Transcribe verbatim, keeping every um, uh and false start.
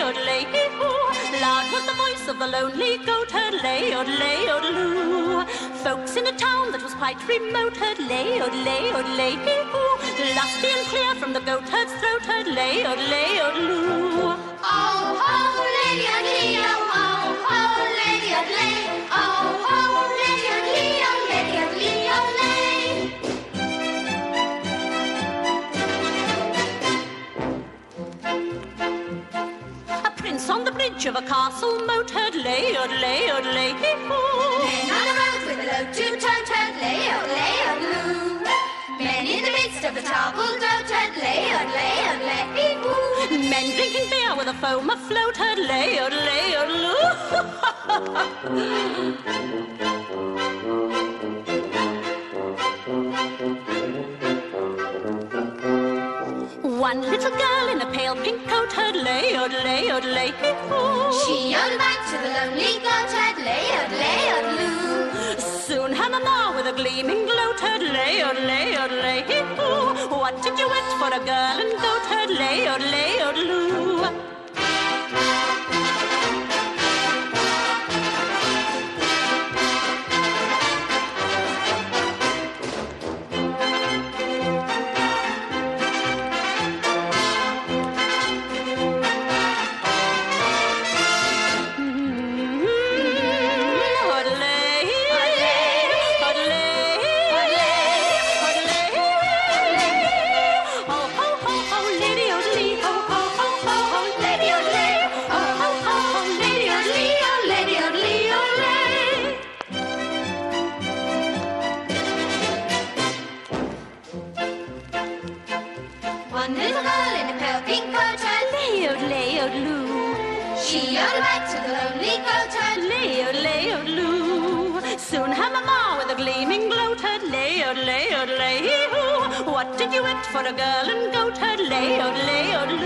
odelay, hee-hoo. Loud was the voice of the lonely goat herd, lay, odelay, odeloo. Folks in a town that was quite remote heard, lay, odelay, odelay, hee-hoo. Lusty and clear from the goat herd's throat heard, lay, odelay, odeloo. Oh, ho, lady odelay, oh, oh, ho, lady odelay, oh, ho, lady odelay, oh, lady odelay, odelay. On the bridge of a castle moat heard, lay, odelay, odelay, hee-hoo. Men on the road with a load to tote heard, lay, odelay, odeloo. Men in the midst of the toppled boat heard, lay, odelay, odelay, hee-hoo. Men drinking beer with a foam afloat heard, lay, odelay, odeloo. One little girl in a pale pink coat heard, lay, odelay, odelay, hee-hoo. She yodeled back to the lonely goat heard, lay, odelay, odeloo. Soon her mamma with a gleaming gloat heard, lay, odelay, odelay, hee-hoo. What did you want for a girl and goat heard, lay, odelay, odeloo. One little girl in a pale pink coat heard, lay, odelay, odeloo. She yodeled back to the lonely goat heard, lay, odelay, odeloo. Soon her mamma with a gleaming gloat heard, lay, odelay, odelay, hee-hoo. What did you want for a girl and goat heard, lay, odelay, odeloo.